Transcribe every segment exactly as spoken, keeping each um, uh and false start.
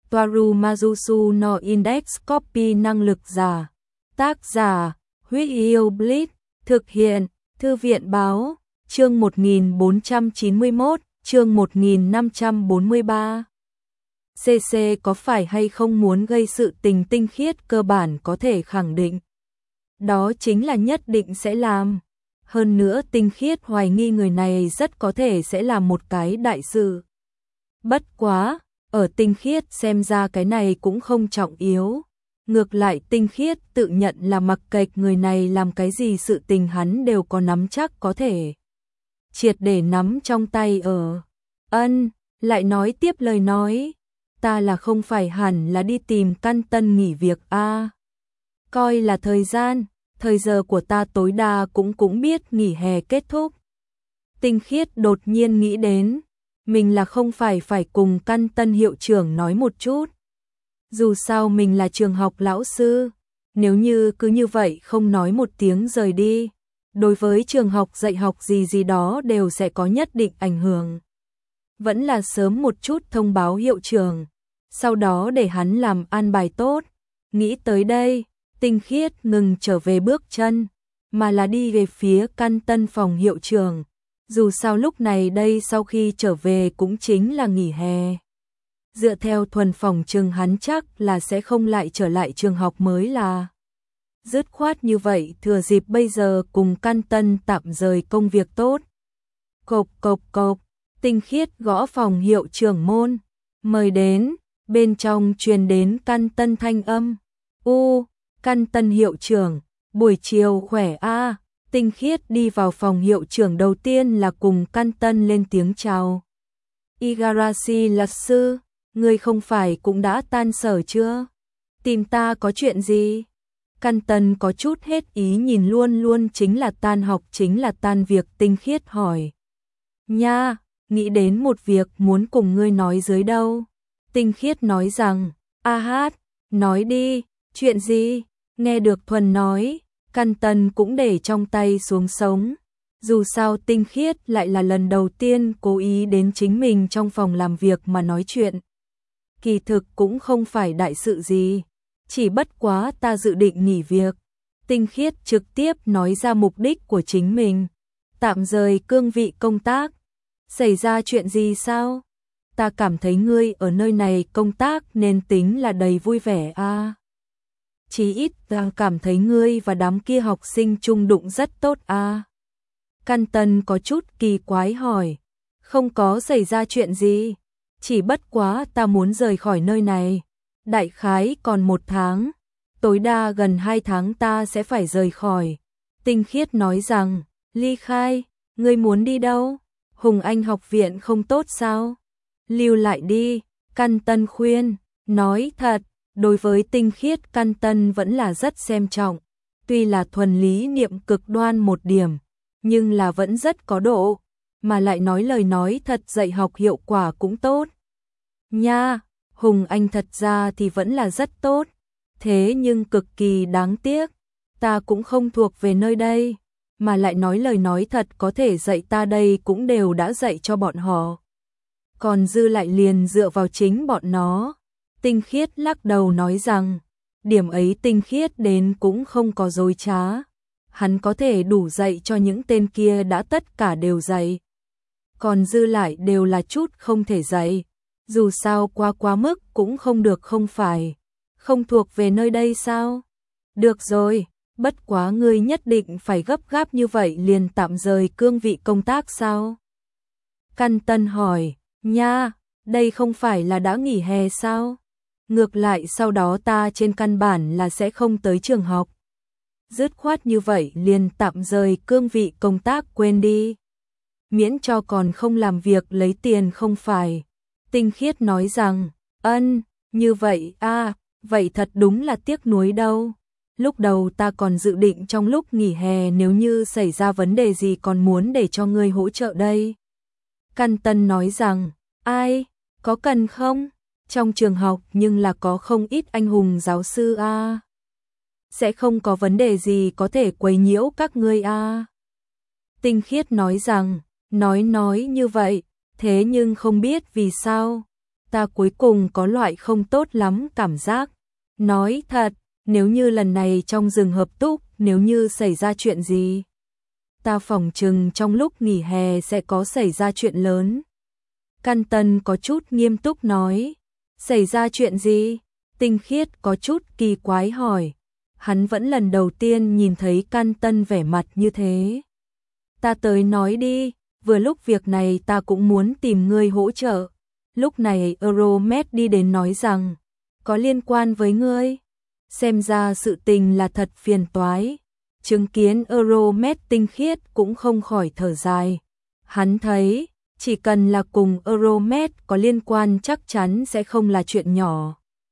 Toaru Majusu no Index Copy năng lực giả. Tác giả, Huyết Yêu Blitz, thực hiện, Thư viện Báo, chương một nghìn bốn trăm chín mươi mốt, chương một nghìn năm trăm bốn mươi ba. xê xê có phải hay không muốn gây sự tình tinh khiết cơ bản có thể khẳng định. Đó chính là nhất định sẽ làm. Hơn nữa tinh khiết hoài nghi người này rất có thể sẽ làm một cái đại sự. Bất quá, ở tinh khiết xem ra cái này cũng không trọng yếu. Ngược lại tinh khiết tự nhận là mặc kệ người này làm cái gì sự tình hắn đều có nắm chắc có thể triệt để nắm trong tay ở. Ân, lại nói tiếp lời nói, ta là không phải hẳn là đi tìm Căn Tân nghỉ việc a. À. Coi là thời gian, thời giờ của ta tối đa cũng cũng biết nghỉ hè kết thúc. Tinh khiết đột nhiên nghĩ đến, mình là không phải phải cùng Căn Tân hiệu trưởng nói một chút. Dù sao mình là trường học lão sư, nếu như cứ như vậy không nói một tiếng rời đi, đối với trường học dạy học gì gì đó đều sẽ có nhất định ảnh hưởng. Vẫn là sớm một chút thông báo hiệu trưởng, sau đó để hắn làm an bài tốt. Nghĩ tới đây, tinh khiết ngừng trở về bước chân, mà là đi về phía Căn Tân phòng hiệu trưởng. Dù sao lúc này đây sau khi trở về cũng chính là nghỉ hè. Dựa theo thuần phòng trường hắn chắc là sẽ không lại trở lại trường học mới là. Dứt khoát như vậy thừa dịp bây giờ cùng Căn Tân tạm rời công việc tốt. Cộp cộp cộp, tinh khiết gõ phòng hiệu trưởng môn, mời đến, bên trong truyền đến Căn Tân thanh âm. U, Căn Tân hiệu trưởng, buổi chiều khỏe a. Tinh khiết đi vào phòng hiệu trưởng đầu tiên là cùng Căn Tân lên tiếng chào. Igarashi luật sư, người không phải cũng đã tan sở chưa? Tìm ta có chuyện gì? Căn Tân có chút hết ý nhìn luôn luôn chính là tan học chính là tan việc tinh khiết hỏi. Nha, nghĩ đến một việc muốn cùng ngươi nói dưới đâu. Tinh khiết nói rằng, a hát, nói đi, chuyện gì? Nghe được thuần nói, Căn Tân cũng để trong tay xuống sống. Dù sao tinh khiết lại là lần đầu tiên cố ý đến chính mình trong phòng làm việc mà nói chuyện. Kỳ thực cũng không phải đại sự gì, chỉ bất quá ta dự định nghỉ việc. Tinh khiết trực tiếp nói ra mục đích của chính mình, tạm rời cương vị công tác. Xảy ra chuyện gì sao? Ta cảm thấy ngươi ở nơi này công tác nên tính là đầy vui vẻ a. À. Chí ít ta cảm thấy ngươi và đám kia học sinh chung đụng rất tốt a. À. Căn Tân có chút kỳ quái hỏi, không có xảy ra chuyện gì. Chỉ bất quá ta muốn rời khỏi nơi này. Đại khái còn một tháng, tối đa gần hai tháng ta sẽ phải rời khỏi. Tinh khiết nói rằng, ly khai, ngươi muốn đi đâu? Hùng Anh học viện không tốt sao? Lưu lại đi, Căn Tân khuyên, nói thật, đối với tinh khiết Căn Tân vẫn là rất xem trọng. Tuy là thuần lý niệm cực đoan một điểm, nhưng là vẫn rất có độ. Mà lại nói lời nói thật dạy học hiệu quả cũng tốt. Nha, Hùng Anh thật ra thì vẫn là rất tốt, thế nhưng cực kỳ đáng tiếc, ta cũng không thuộc về nơi đây, mà lại nói lời nói thật có thể dạy ta đây cũng đều đã dạy cho bọn họ. Còn dư lại liền dựa vào chính bọn nó. Tinh khiết lắc đầu nói rằng, điểm ấy tinh khiết đến cũng không có dối trá. Hắn có thể đủ dạy cho những tên kia đã tất cả đều dạy. Còn dư lại đều là chút không thể dạy. Dù sao quá quá mức cũng không được không phải. Không thuộc về nơi đây sao? Được rồi, bất quá ngươi nhất định phải gấp gáp như vậy liền tạm rời cương vị công tác sao? Căn Tân hỏi, nha, đây không phải là đã nghỉ hè sao? Ngược lại sau đó ta trên căn bản là sẽ không tới trường học. Dứt khoát như vậy liền tạm rời cương vị công tác quên đi. Miễn cho còn không làm việc lấy tiền không phải. Tinh khiết nói rằng, ân, như vậy a, à, vậy thật đúng là tiếc nuối đâu. Lúc đầu ta còn dự định trong lúc nghỉ hè nếu như xảy ra vấn đề gì còn muốn để cho ngươi hỗ trợ đây. Căn Tân nói rằng, ai, có cần không? Trong trường học nhưng là có không ít anh hùng giáo sư a. À. Sẽ không có vấn đề gì có thể quấy nhiễu các ngươi a. À. Tinh khiết nói rằng, nói nói như vậy, thế nhưng không biết vì sao. ta cuối cùng có loại không tốt lắm cảm giác. Nói thật, nếu như lần này trong rừng hợp túc, nếu như xảy ra chuyện gì, ta phỏng chừng trong lúc nghỉ hè sẽ có xảy ra chuyện lớn. Căn Tân có chút nghiêm túc nói. Xảy ra chuyện gì? Tinh Khiết có chút kỳ quái hỏi. Hắn vẫn lần đầu tiên nhìn thấy Căn Tân vẻ mặt như thế. Ta tới nói đi, vừa lúc việc này ta cũng muốn tìm ngươi hỗ trợ. Lúc này Euromed đi đến nói rằng, có liên quan với ngươi. Xem ra sự tình là thật phiền toái. Chứng kiến Euromed, Tinh Khiết cũng không khỏi thở dài. Hắn thấy, chỉ cần là cùng Euromed có liên quan chắc chắn sẽ không là chuyện nhỏ.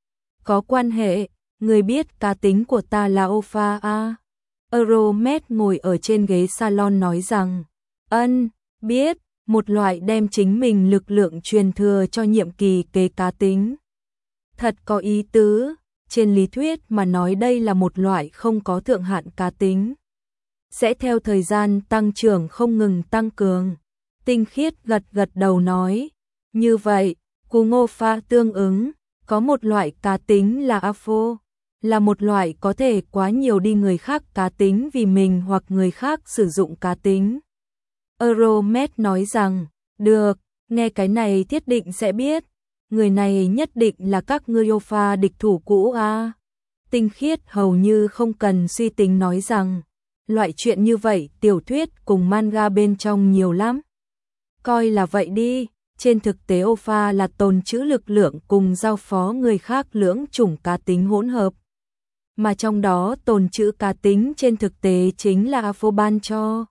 Có quan hệ, người biết cá tính của ta là Opha à? Euromed ngồi ở trên ghế salon nói rằng, ân, biết, một loại đem chính mình lực lượng truyền thừa cho nhiệm kỳ kế cá tính. Thật có ý tứ, trên lý thuyết mà nói đây là một loại không có thượng hạn cá tính. Sẽ theo thời gian tăng trưởng không ngừng tăng cường. Tinh Khiết gật gật đầu nói, như vậy, cùng Opha tương ứng, có một loại cá tính là Afo, là một loại có thể quá nhiều đi người khác cá tính vì mình hoặc người khác sử dụng cá tính. Euromed nói rằng, được, nghe cái này thiết định sẽ biết, người này nhất định là các ngươi Opha địch thủ cũ à. Tinh Khiết hầu như không cần suy tính nói rằng, loại chuyện như vậy tiểu thuyết cùng manga bên trong nhiều lắm. Coi là vậy đi, trên thực tế Opha là tồn trữ lực lượng cùng giao phó người khác lưỡng chủng cá tính hỗn hợp. Mà trong đó tồn trữ cá tính trên thực tế chính là Afo ban cho.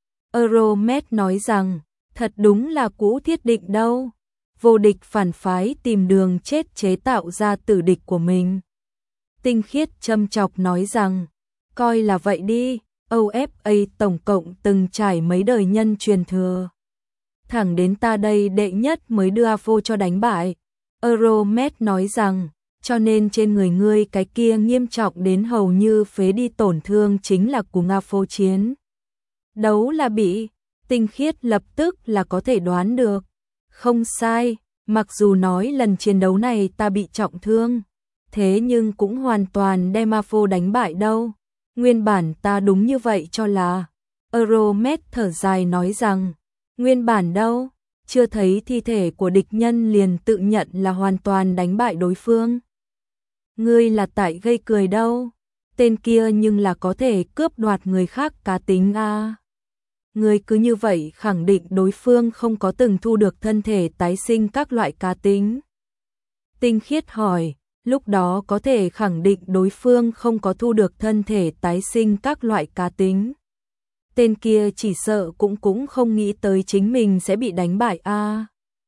Euromed nói rằng, thật đúng là cũ thiết định đâu. Vô địch phản phái tìm đường chết chế tạo ra tử địch của mình. Tinh Khiết châm chọc nói rằng, coi là vậy đi, o ép a tổng cộng từng trải mấy đời nhân truyền thừa. Thẳng đến ta đây đệ nhất mới đưa Afo cho đánh bại. Euromed nói rằng, cho nên trên người ngươi cái kia nghiêm trọng đến hầu như phế đi tổn thương chính là cùng Afo chiến. Đấu là bị, Tinh Khiết lập tức là có thể đoán được. Không sai, mặc dù nói lần chiến đấu này ta bị trọng thương, thế nhưng cũng hoàn toàn đem Afo đánh bại đâu. Nguyên bản ta đúng như vậy cho là. Euromed thở dài nói rằng, nguyên bản đâu, chưa thấy thi thể của địch nhân liền tự nhận là hoàn toàn đánh bại đối phương. Ngươi là tại gây cười đâu, tên kia nhưng là có thể cướp đoạt người khác cá tính a. Ngươi cứ như vậy khẳng định đối phương không có từng thu được thân thể tái sinh các loại cá tính. Tinh Khiết hỏi, lúc đó có thể khẳng định đối phương không có thu được thân thể tái sinh các loại cá tính. Tên kia chỉ sợ cũng cũng không nghĩ tới chính mình sẽ bị đánh bại a. À.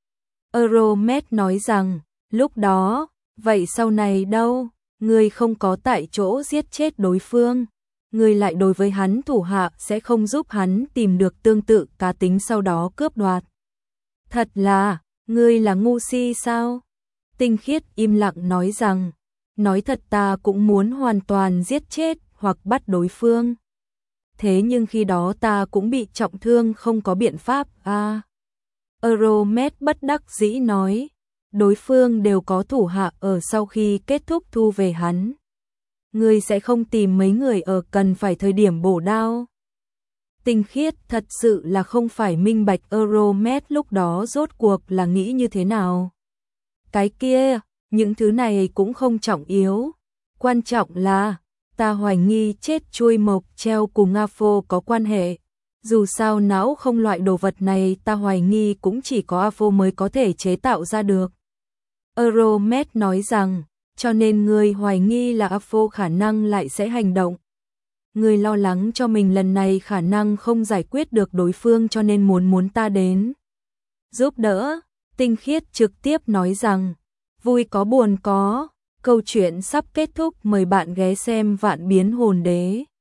Euromed nói rằng, lúc đó, vậy sau này đâu, người không có tại chỗ giết chết đối phương, người lại đối với hắn thủ hạ sẽ không giúp hắn tìm được tương tự cá tính sau đó cướp đoạt. Thật là, ngươi là ngu si sao? Tinh Khiết im lặng nói rằng, nói thật ta cũng muốn hoàn toàn giết chết hoặc bắt đối phương. Thế nhưng khi đó ta cũng bị trọng thương không có biện pháp a. À. Euromed bất đắc dĩ nói, đối phương đều có thủ hạ ở sau khi kết thúc thu về hắn. Ngươi sẽ không tìm mấy người ở cần phải thời điểm bổ đao. Tinh Khiết thật sự là không phải minh bạch Euromed lúc đó rốt cuộc là nghĩ như thế nào. Cái kia, những thứ này cũng không trọng yếu. Quan trọng là, ta hoài nghi chết chuôi mộc treo cùng Afo có quan hệ. Dù sao não không loại đồ vật này ta hoài nghi cũng chỉ có Afo mới có thể chế tạo ra được. Euromed nói rằng, cho nên người hoài nghi là Afo khả năng lại sẽ hành động. Người lo lắng cho mình lần này khả năng không giải quyết được đối phương cho nên muốn muốn ta đến giúp đỡ. Tinh Khiết trực tiếp nói rằng, vui có buồn có, câu chuyện sắp kết thúc, mời bạn ghé xem Vạn Biến Hồn Đế.